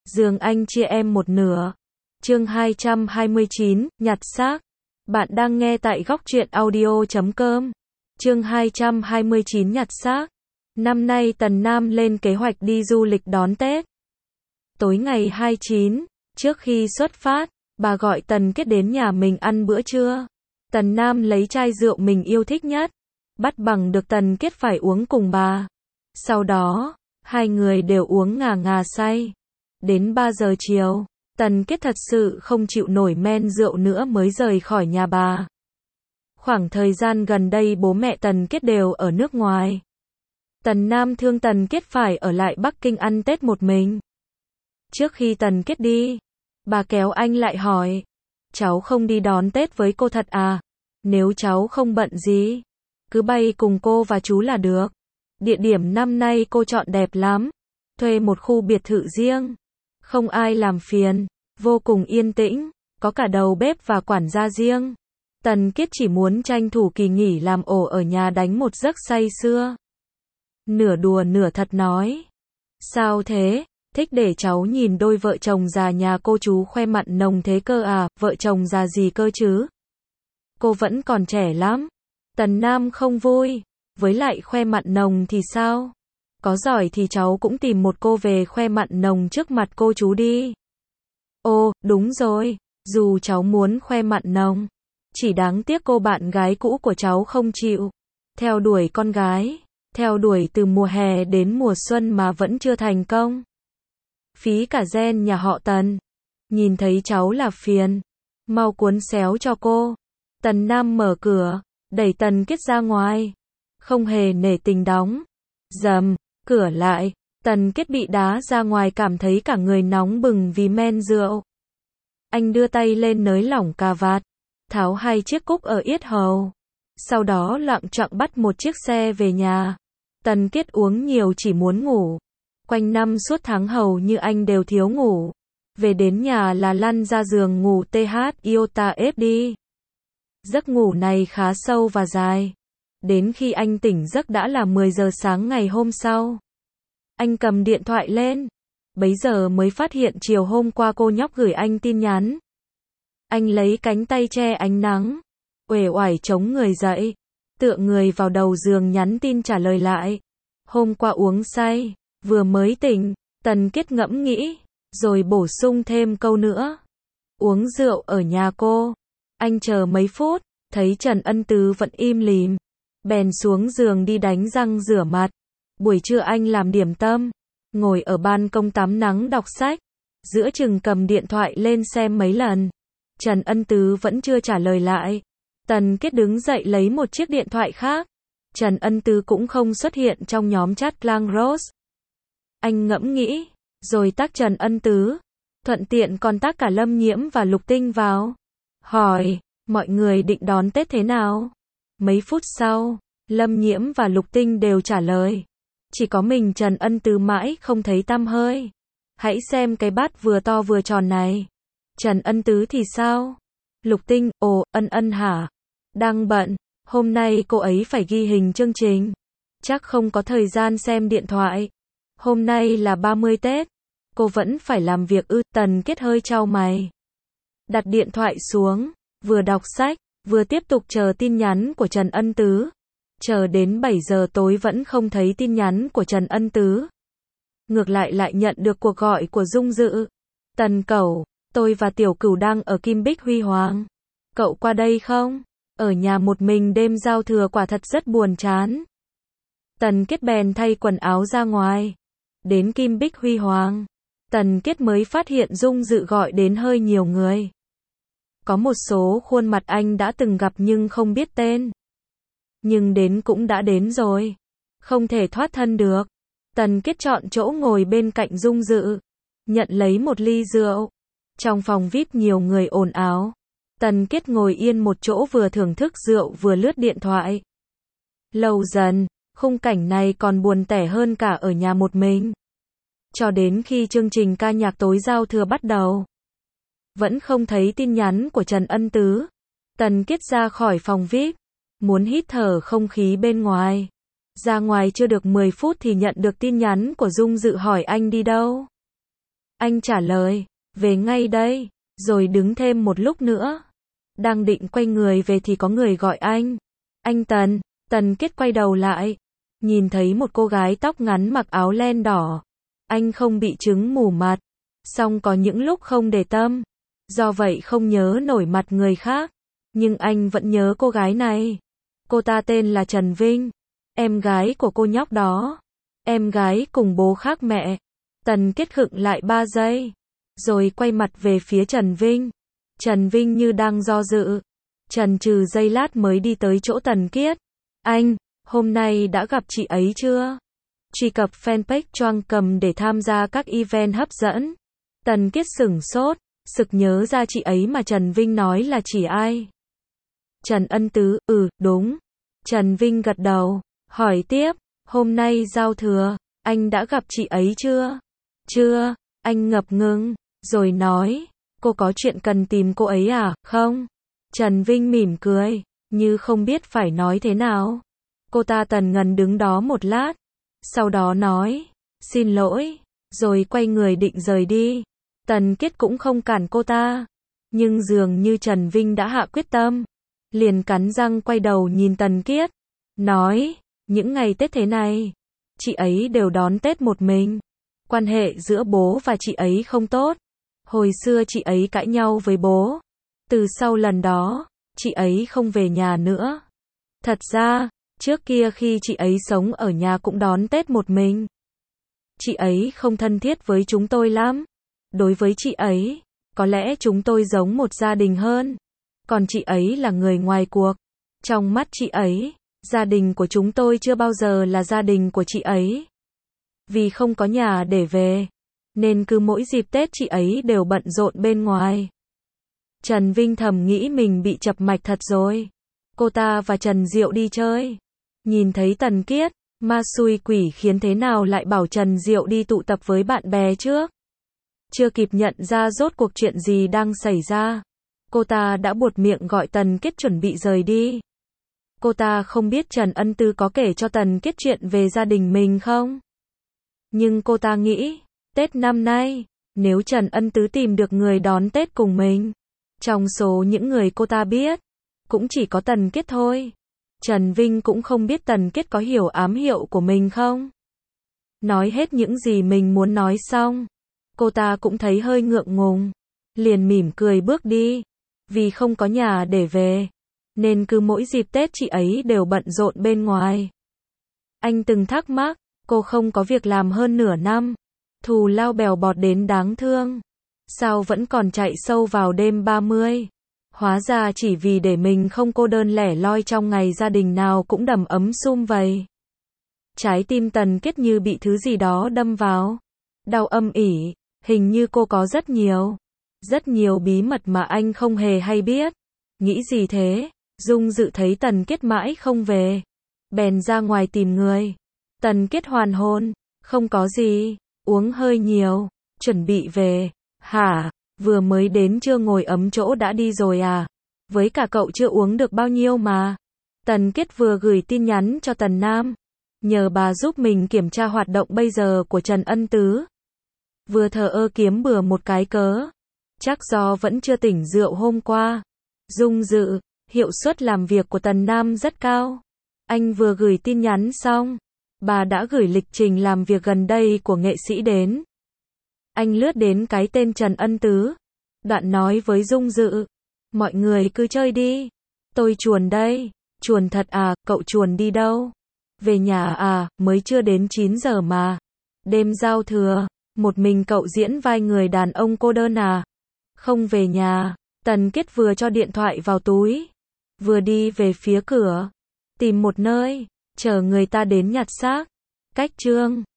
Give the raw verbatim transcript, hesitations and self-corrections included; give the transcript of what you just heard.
Giường anh chia em một nửa. Chương hai trăm hai mươi chín, nhặt xác. Bạn đang nghe tại góc truyện audio chấm com. Chương hai trăm hai mươi chín, nhặt xác. Năm nay Tần Nam lên kế hoạch đi du lịch đón Tết. Tối ngày hai mươi chín, trước khi xuất phát, bà gọi Tần Kết đến nhà mình ăn bữa trưa. Tần Nam lấy chai rượu mình yêu thích nhất, bắt bằng được Tần Kết phải uống cùng bà. Sau đó, hai người đều uống ngà ngà say. Đến ba giờ chiều, Tần Kết thật sự không chịu nổi men rượu nữa mới rời khỏi nhà bà. Khoảng thời gian gần đây bố mẹ Tần Kết đều ở nước ngoài. Tần Nam thương Tần Kết phải ở lại Bắc Kinh ăn Tết một mình. Trước khi Tần Kết đi, bà kéo anh lại hỏi, cháu không đi đón Tết với cô thật à? Nếu cháu không bận gì, cứ bay cùng cô và chú là được. Địa điểm năm nay cô chọn đẹp lắm, thuê một khu biệt thự riêng, không ai làm phiền, vô cùng yên tĩnh, có cả đầu bếp và quản gia riêng. Tần Kết chỉ muốn tranh thủ kỳ nghỉ làm ổ ở nhà đánh một giấc say sưa. Nửa đùa nửa thật nói, sao thế, thích để cháu nhìn đôi vợ chồng già nhà cô chú khoe mặn nồng thế cơ à? Vợ chồng già gì cơ chứ? Cô vẫn còn trẻ lắm. Tần Nam không vui, với lại khoe mặn nồng thì sao? Có giỏi thì cháu cũng tìm một cô về khoe mặn nồng trước mặt cô chú đi. Ô, đúng rồi, dù cháu muốn khoe mặn nồng, chỉ đáng tiếc cô bạn gái cũ của cháu không chịu. Theo đuổi con gái, theo đuổi từ mùa hè đến mùa xuân mà vẫn chưa thành công. Phí cả gen nhà họ Tần. Nhìn thấy cháu là phiền, mau cuốn xéo cho cô. Tần Nam mở cửa, đẩy Tần Kết ra ngoài, không hề nể tình đóng dầm cửa lại. Tần Kết bị đá ra ngoài cảm thấy cả người nóng bừng vì men rượu. Anh đưa tay lên nới lỏng cà vạt, tháo hai chiếc cúc ở yết hầu, sau đó loạng choạng bắt một chiếc xe về nhà. Tần Kết uống nhiều chỉ muốn ngủ. Quanh năm suốt tháng hầu như anh đều thiếu ngủ. Về đến nhà là lăn ra giường ngủ tê hát iota ép đi. Giấc ngủ này khá sâu và dài. Đến khi anh tỉnh giấc đã là mười giờ sáng ngày hôm sau. Anh cầm điện thoại lên. Bấy giờ mới phát hiện chiều hôm qua cô nhóc gửi anh tin nhắn. Anh lấy cánh tay che ánh nắng, uể oải chống người dậy, tựa người vào đầu giường nhắn tin trả lời lại. Hôm qua uống say, vừa mới tỉnh. Tần Kết ngẫm nghĩ, rồi bổ sung thêm câu nữa. Uống rượu ở nhà cô. Anh chờ mấy phút, thấy Trần Ân Tứ vẫn im lìm, bèn xuống giường đi đánh răng rửa mặt. Buổi trưa anh làm điểm tâm, ngồi ở ban công tắm nắng đọc sách, giữa chừng cầm điện thoại lên xem mấy lần. Trần Ân Tứ vẫn chưa trả lời lại. Tần Kết đứng dậy lấy một chiếc điện thoại khác. Trần Ân Tứ cũng không xuất hiện trong nhóm chat Clang Rose. Anh ngẫm nghĩ, rồi tag Trần Ân Tứ, thuận tiện còn tag cả Lâm Nhiễm và Lục Tinh vào. Hỏi, mọi người định đón Tết thế nào? Mấy phút sau, Lâm Nhiễm và Lục Tinh đều trả lời. Chỉ có mình Trần Ân Tứ mãi không thấy tăm hơi. Hãy xem cái bát vừa to vừa tròn này. Trần Ân Tứ thì sao? Lục Tinh, ồ, Ân Ân hả? Đang bận, hôm nay cô ấy phải ghi hình chương trình. Chắc không có thời gian xem điện thoại. Hôm nay là ba mươi Tết, cô vẫn phải làm việc ư? Tần Kết hơi chau mày, đặt điện thoại xuống, vừa đọc sách, vừa tiếp tục chờ tin nhắn của Trần Ân Tứ. Chờ đến bảy giờ tối vẫn không thấy tin nhắn của Trần Ân Tứ. Ngược lại lại nhận được cuộc gọi của Dung Dự. Tần Cẩu, tôi và Tiểu Cửu đang ở Kim Bích Huy Hoàng. Cậu qua đây không? Ở nhà một mình đêm giao thừa quả thật rất buồn chán. Tần Kết bèn thay quần áo ra ngoài. Đến Kim Bích Huy Hoàng, Tần Kết mới phát hiện Dung Dự gọi đến hơi nhiều người. Có một số khuôn mặt anh đã từng gặp nhưng không biết tên. Nhưng đến cũng đã đến rồi, không thể thoát thân được. Tần Kết chọn chỗ ngồi bên cạnh Dung Dự, nhận lấy một ly rượu. Trong phòng vi ai pi nhiều người ồn ào. Tần Kết ngồi yên một chỗ vừa thưởng thức rượu vừa lướt điện thoại. Lâu dần, khung cảnh này còn buồn tẻ hơn cả ở nhà một mình. Cho đến khi chương trình ca nhạc tối giao thừa bắt đầu, vẫn không thấy tin nhắn của Trần Ân Tứ. Tần Kết ra khỏi phòng vi ai pi, muốn hít thở không khí bên ngoài. Ra ngoài chưa được mười phút thì nhận được tin nhắn của Dung Dự hỏi anh đi đâu. Anh trả lời, về ngay đây, rồi đứng thêm một lúc nữa. Đang định quay người về thì có người gọi anh. Anh Tần. Tần Kết quay đầu lại, nhìn thấy một cô gái tóc ngắn mặc áo len đỏ. Anh không bị chứng mù mặt, song có những lúc không để tâm, do vậy không nhớ nổi mặt người khác, nhưng anh vẫn nhớ cô gái này. Cô ta tên là Trần Vinh, em gái của cô nhóc đó. Em gái cùng bố khác mẹ. Tần Kết khựng lại ba giây, rồi quay mặt về phía Trần Vinh. Trần Vinh như đang do dự, chần chừ giây lát mới đi tới chỗ Tần Kết. Anh, hôm nay đã gặp chị ấy chưa? Truy cập fanpage Choang Cầm để tham gia các event hấp dẫn. Tần Kết sửng sốt, sực nhớ ra chị ấy mà Trần Vinh nói là chỉ ai. Trần Ân Tứ, ừ, đúng. Trần Vinh gật đầu, hỏi tiếp, hôm nay giao thừa, anh đã gặp chị ấy chưa? Chưa, anh ngập ngừng, rồi nói, cô có chuyện cần tìm cô ấy à, không? Trần Vinh mỉm cười, như không biết phải nói thế nào. Cô ta tần ngần đứng đó một lát, sau đó nói, xin lỗi, rồi quay người định rời đi. Tần Kết cũng không cản cô ta, nhưng dường như Trần Vinh đã hạ quyết tâm, liền cắn răng quay đầu nhìn Tần Kết, nói, những ngày Tết thế này, chị ấy đều đón Tết một mình. Quan hệ giữa bố và chị ấy không tốt. Hồi xưa chị ấy cãi nhau với bố. Từ sau lần đó, chị ấy không về nhà nữa. Thật ra, trước kia khi chị ấy sống ở nhà cũng đón Tết một mình. Chị ấy không thân thiết với chúng tôi lắm. Đối với chị ấy, có lẽ chúng tôi giống một gia đình hơn. Còn chị ấy là người ngoài cuộc. Trong mắt chị ấy, gia đình của chúng tôi chưa bao giờ là gia đình của chị ấy. Vì không có nhà để về, nên cứ mỗi dịp Tết chị ấy đều bận rộn bên ngoài. Trần Vinh thầm nghĩ mình bị chập mạch thật rồi. Cô ta và Trần Diệu đi chơi. Nhìn thấy Tần Kết, ma xui quỷ khiến thế nào lại bảo Trần Diệu đi tụ tập với bạn bè trước. Chưa kịp nhận ra rốt cuộc chuyện gì đang xảy ra, cô ta đã buột miệng gọi Tần Kết chuẩn bị rời đi. Cô ta không biết Trần Ân Tư có kể cho Tần Kết chuyện về gia đình mình không? Nhưng cô ta nghĩ, Tết năm nay, nếu Trần Ân Tứ tìm được người đón Tết cùng mình, trong số những người cô ta biết, cũng chỉ có Tần Kết thôi. Trần Vinh cũng không biết Tần Kết có hiểu ám hiệu của mình không. Nói hết những gì mình muốn nói xong, cô ta cũng thấy hơi ngượng ngùng, liền mỉm cười bước đi. Vì không có nhà để về, nên cứ mỗi dịp Tết chị ấy đều bận rộn bên ngoài. Anh từng thắc mắc, cô không có việc làm hơn nửa năm, thù lao bèo bọt đến đáng thương, sao vẫn còn chạy sâu vào đêm ba mươi? Hóa ra chỉ vì để mình không cô đơn lẻ loi trong ngày gia đình nào cũng đầm ấm sum vầy. Trái tim Tần Kết như bị thứ gì đó đâm vào, đau âm ỉ, hình như cô có rất nhiều, rất nhiều bí mật mà anh không hề hay biết. Nghĩ gì thế? Dung Dự thấy Tần Kết mãi không về, bèn ra ngoài tìm người. Tần Kết hoàn hồn, không có gì, uống hơi nhiều, chuẩn bị về. Hả? Vừa mới đến chưa ngồi ấm chỗ đã đi rồi à? Với cả cậu chưa uống được bao nhiêu mà. Tần Kết vừa gửi tin nhắn cho Tần Nam, nhờ bà giúp mình kiểm tra hoạt động bây giờ của Trần Ân Tứ. Vừa thờ ơ kiếm bừa một cái cớ, chắc do vẫn chưa tỉnh rượu hôm qua. Dung Dự, hiệu suất làm việc của Tần Nam rất cao. Anh vừa gửi tin nhắn xong, bà đã gửi lịch trình làm việc gần đây của nghệ sĩ đến. Anh lướt đến cái tên Trần Ân Tứ, đoạn nói với Dung Dự, mọi người cứ chơi đi, tôi chuồn đây. Chuồn thật à? Cậu chuồn đi đâu? Về nhà à? Mới chưa đến chín giờ mà. Đêm giao thừa, một mình cậu diễn vai người đàn ông cô đơn à? Không về nhà. Tần Kết vừa cho điện thoại vào túi, vừa đi về phía cửa, tìm một nơi, chờ người ta đến nhặt xác. Cách chương